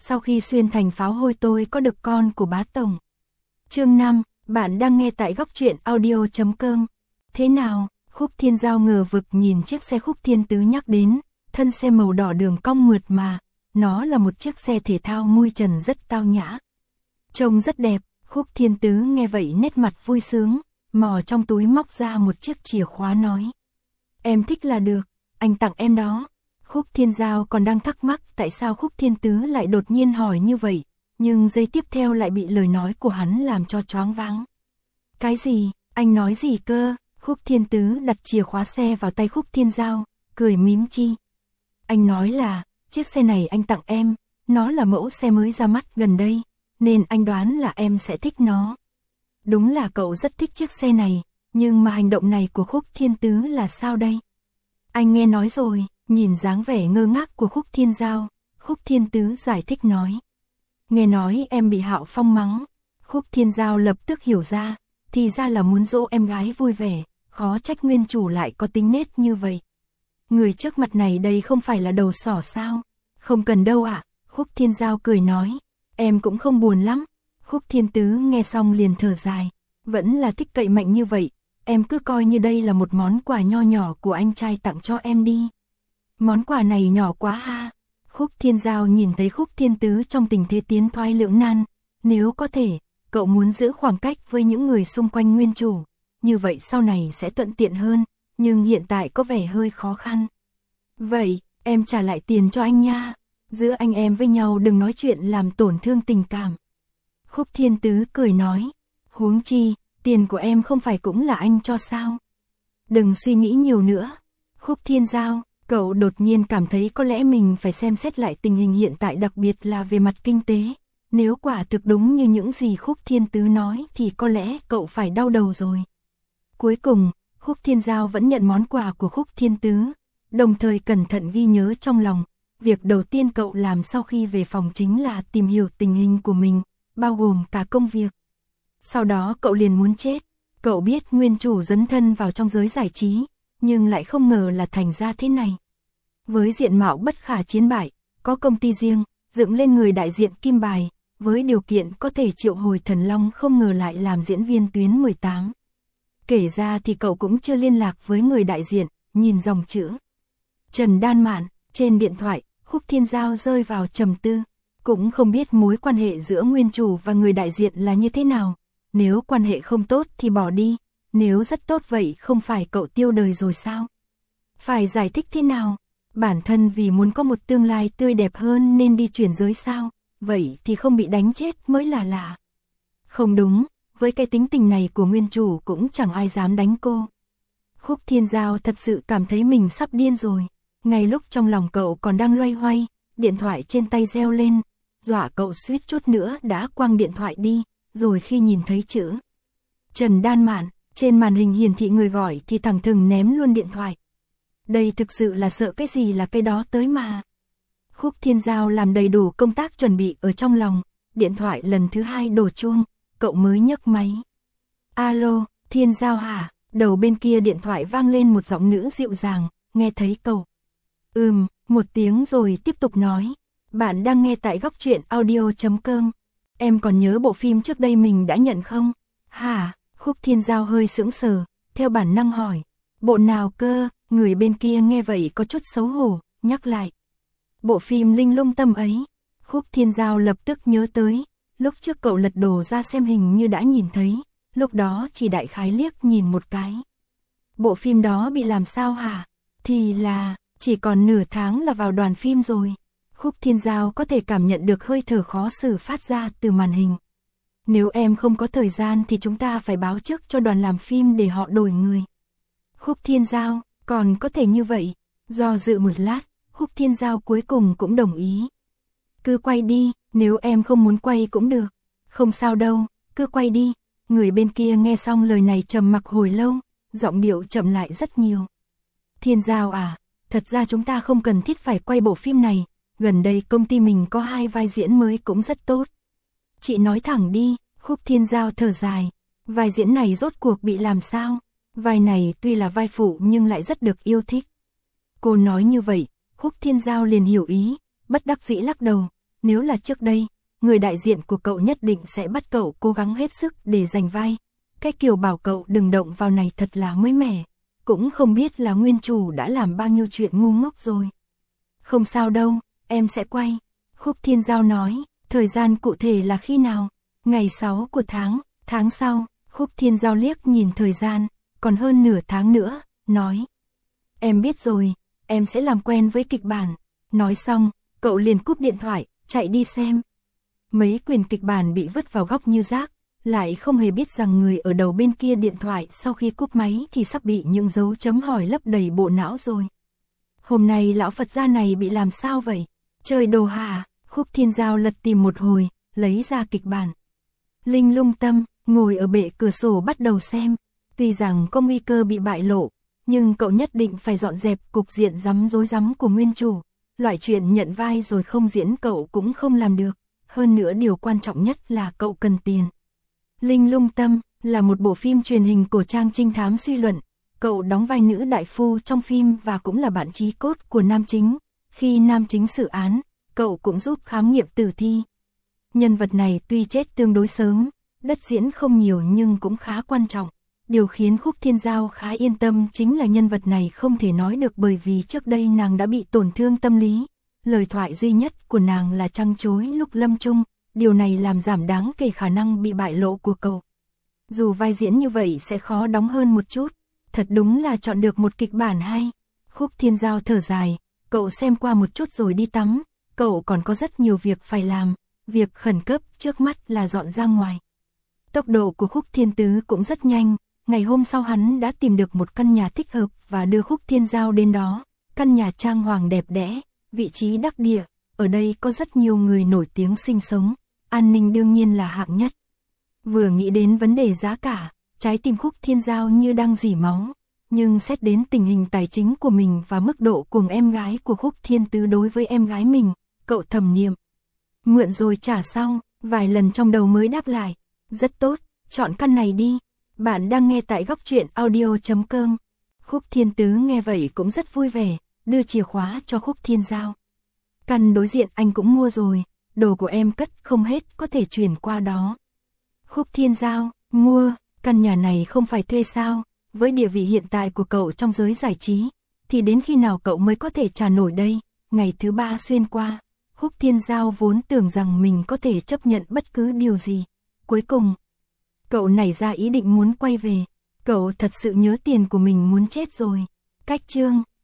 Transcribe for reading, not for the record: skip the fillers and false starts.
sau khi xuyên thành pháo hôi tôi có được con của bá tổng. Chương 5, bạn đang nghe tại góc truyện audio.com. Thế nào? Khúc Thiên Giao ngờ vực nhìn chiếc xe Khúc Thiên Tứ nhắc đến, thân xe màu đỏ đường cong mượt mà, nó là một chiếc xe thể thao mui trần rất tao nhã. Trông rất đẹp, Khúc Thiên Tứ nghe vậy nét mặt vui sướng, mò trong túi móc ra một chiếc chìa khóa nói. Em thích là được, anh tặng em đó. Khúc Thiên Giao còn đang thắc mắc tại sao Khúc Thiên Tứ lại đột nhiên hỏi như vậy, nhưng giây tiếp theo lại bị lời nói của hắn làm cho choáng váng. Cái gì, anh nói gì cơ? Khúc Thiên Tứ đặt chìa khóa xe vào tay Khúc Thiên Giao, cười mím chi. Anh nói là, chiếc xe này anh tặng em, nó là mẫu xe mới ra mắt gần đây, nên anh đoán là em sẽ thích nó. Đúng là cậu rất thích chiếc xe này, nhưng mà hành động này của Khúc Thiên Tứ là sao đây? Anh nghe nói rồi, nhìn dáng vẻ ngơ ngác của Khúc Thiên Giao, Khúc Thiên Tứ giải thích nói. Nghe nói em bị Hạo Phong mắng. Khúc Thiên Giao lập tức hiểu ra, thì ra là muốn dỗ em gái vui vẻ, khó trách nguyên chủ lại có tính nết như vậy. Người trước mặt này đây không phải là đầu sỏ sao? Không cần đâu ạ. Khúc Thiên Giao cười nói, em cũng không buồn lắm. Khúc Thiên Tứ nghe xong liền thở dài, vẫn là thích cậy mạnh như vậy, em cứ coi như đây là một món quà nho nhỏ của anh trai tặng cho em đi. Món quà này nhỏ quá ha. Khúc Thiên Giao nhìn thấy Khúc Thiên Tứ trong tình thế tiến thoái lưỡng nan, nếu có thể, cậu muốn giữ khoảng cách với những người xung quanh nguyên chủ, như vậy sau này sẽ thuận tiện hơn, nhưng hiện tại có vẻ hơi khó khăn. Vậy, em trả lại tiền cho anh nha, giữa anh em với nhau đừng nói chuyện làm tổn thương tình cảm. Khúc Thiên Tứ cười nói, huống chi, tiền của em không phải cũng là anh cho sao? Đừng suy nghĩ nhiều nữa. Khúc Thiên Giao, cậu đột nhiên cảm thấy có lẽ mình phải xem xét lại tình hình hiện tại, đặc biệt là về mặt kinh tế. Nếu quả thực đúng như những gì Khúc Thiên Tứ nói thì có lẽ cậu phải đau đầu rồi. Cuối cùng, Khúc Thiên Giao vẫn nhận món quà của Khúc Thiên Tứ, đồng thời cẩn thận ghi nhớ trong lòng. Việc đầu tiên cậu làm sau khi về phòng chính là tìm hiểu tình hình của mình, bao gồm cả công việc. Sau đó cậu liền muốn chết. Cậu biết nguyên chủ dấn thân vào trong giới giải trí, nhưng lại không ngờ là thành ra thế này. Với diện mạo bất khả chiến bại, có công ty riêng, dựng lên người đại diện kim bài, với điều kiện có thể triệu hồi thần long, không ngờ lại làm diễn viên tuyến 18. Kể ra thì cậu cũng chưa liên lạc với người đại diện, nhìn dòng chữ Trần Đan Mạn trên điện thoại, Khúc Thiên Giao rơi vào trầm tư, cũng không biết mối quan hệ giữa nguyên chủ và người đại diện là như thế nào. Nếu quan hệ không tốt thì bỏ đi, nếu rất tốt vậy không phải cậu tiêu đời rồi sao? Phải giải thích thế nào? Bản thân vì muốn có một tương lai tươi đẹp hơn nên đi chuyển giới sao? Vậy thì không bị đánh chết mới là lạ. Không đúng, với cái tính tình này của nguyên chủ cũng chẳng ai dám đánh cô. Khúc Thiên Giao thật sự cảm thấy mình sắp điên rồi. Ngay lúc trong lòng cậu còn đang loay hoay, điện thoại trên tay reo lên, dọa cậu suýt chút nữa đã quăng điện thoại đi, rồi khi nhìn thấy chữ Trần Đan Mạn trên màn hình hiển thị người gọi thì thẳng thừng ném luôn điện thoại. Đây thực sự là sợ cái gì là cái đó tới mà. Khúc Thiên Giao làm đầy đủ công tác chuẩn bị ở trong lòng, điện thoại lần thứ 2 đổ chuông, cậu mới nhấc máy. Alo, Thiên Giao hả? Đầu bên kia điện thoại vang lên một giọng nữ dịu dàng, nghe thấy cậu. Một tiếng rồi tiếp tục nói. Bạn đang nghe tại góc truyện audio.com. Em còn nhớ bộ phim trước đây mình đã nhận không? Hả? Khúc Thiên Giao hơi sững sờ, theo bản năng hỏi. Bộ nào cơ? Người bên kia nghe vậy có chút xấu hổ, nhắc lại. Bộ phim Linh Lung Tâm ấy. Khúc Thiên Giao lập tức nhớ tới. Lúc trước cậu lật đồ ra xem hình như đã nhìn thấy. Lúc đó chỉ đại khái liếc nhìn một cái. Bộ phim đó bị làm sao hả? Thì là, chỉ còn nửa tháng là vào đoàn phim rồi. Khúc Thiên Giao có thể cảm nhận được hơi thở khó xử phát ra từ màn hình. Nếu em không có thời gian thì chúng ta phải báo trước cho đoàn làm phim để họ đổi người. Khúc Thiên Giao, còn có thể như vậy? Do dự một lát, Khúc Thiên Giao cuối cùng cũng đồng ý. Cứ quay đi, nếu em không muốn quay cũng được. Không sao đâu, cứ quay đi. Người bên kia nghe xong lời này trầm mặc hồi lâu, giọng điệu chậm lại rất nhiều. Thiên Giao à, thật ra chúng ta không cần thiết phải quay bộ phim này. Gần đây công ty mình có 2 vai diễn mới cũng rất tốt. Chị nói thẳng đi. Khúc Thiên Giao thở dài. Vai diễn này rốt cuộc bị làm sao? Vai này tuy là vai phụ nhưng lại rất được yêu thích. Cô nói như vậy, Khúc Thiên Giao liền hiểu ý, bất đắc dĩ lắc đầu. nếu là trước đây, người đại diện của cậu nhất định sẽ bắt cậu cố gắng hết sức để giành vai. Cái kiểu bảo cậu đừng động vào này thật là mới mẻ, cũng không biết là nguyên chủ đã làm bao nhiêu chuyện ngu ngốc rồi. Không sao đâu, em sẽ quay. Khúc Thiên Giao nói, thời gian cụ thể là khi nào? Ngày 6 của tháng sau. Khúc Thiên Giao liếc nhìn thời gian, còn hơn nửa tháng nữa, nói. Em biết rồi, em sẽ làm quen với kịch bản. Nói xong, cậu liền cúp điện thoại, chạy đi xem. Mấy quyển kịch bản bị vứt vào góc như rác, lại không hề biết rằng người ở đầu bên kia điện thoại sau khi cúp máy thì sắp bị những dấu chấm hỏi lấp đầy bộ não rồi. Hôm nay lão Phật gia này bị làm sao vậy? Trời đồ hả? Khúc Thiên Giao lật tìm một hồi, lấy ra kịch bản. Linh Lung Tâm ngồi ở bệ cửa sổ bắt đầu xem. Tuy rằng có nguy cơ bị bại lộ, nhưng cậu nhất định phải dọn dẹp cục diện rối rắm của nguyên chủ. Loại chuyện nhận vai rồi không diễn cậu cũng không làm được. Hơn nữa điều quan trọng nhất là cậu cần tiền. Linh Lung Tâm là một bộ phim truyền hình cổ trang trinh thám suy luận. Cậu đóng vai nữ đại phu trong phim và cũng là bạn chí cốt của nam chính. Khi nam chính xử án, cậu cũng giúp khám nghiệm tử thi. Nhân vật này tuy chết tương đối sớm, đất diễn không nhiều nhưng cũng khá quan trọng. Điều khiến Khúc Thiên Giao khá yên tâm chính là nhân vật này không thể nói được bởi vì trước đây nàng đã bị tổn thương tâm lý. Lời thoại duy nhất của nàng là trăng trối lúc lâm chung, điều này làm giảm đáng kể khả năng bị bại lộ của cậu. Dù vai diễn như vậy sẽ khó đóng hơn một chút, thật đúng là chọn được một kịch bản hay. Khúc Thiên Giao thở dài, cậu xem qua một chút rồi đi tắm, cậu còn có rất nhiều việc phải làm, việc khẩn cấp trước mắt là dọn ra ngoài. Tốc độ của Khúc Thiên Tứ cũng rất nhanh, ngày hôm sau hắn đã tìm được một căn nhà thích hợp và đưa Khúc Thiên Giao đến đó. Căn nhà trang hoàng đẹp đẽ, vị trí đắc địa, ở đây có rất nhiều người nổi tiếng sinh sống, an ninh đương nhiên là hạng nhất. Vừa nghĩ đến vấn đề giá cả, trái tim Khúc Thiên Giao như đang rỉ máu, nhưng xét đến tình hình tài chính của mình và mức độ cuồng em gái của Khúc Thiên Tứ đối với em gái mình, cậu thầm niệm. Mượn rồi trả sau, vài lần trong đầu mới đáp lại, rất tốt, chọn căn này đi. Bạn đang nghe tại góc truyện audio.com. Khúc Thiên Tứ nghe vậy cũng rất vui vẻ, đưa chìa khóa cho Khúc Thiên Giao. Căn đối diện anh cũng mua rồi, đồ của em cất không hết có thể chuyển qua đó. Khúc Thiên Giao, mua, căn nhà này không phải thuê sao, với địa vị hiện tại của cậu trong giới giải trí, thì đến khi nào cậu mới có thể trả nổi đây, ngày thứ 3 xuyên qua. Khúc Thiên Giao vốn tưởng rằng mình có thể chấp nhận bất cứ điều gì. Cuối cùng, cậu nảy ra ý định muốn quay về, cậu thật sự nhớ tiền của mình muốn chết rồi. Cách chương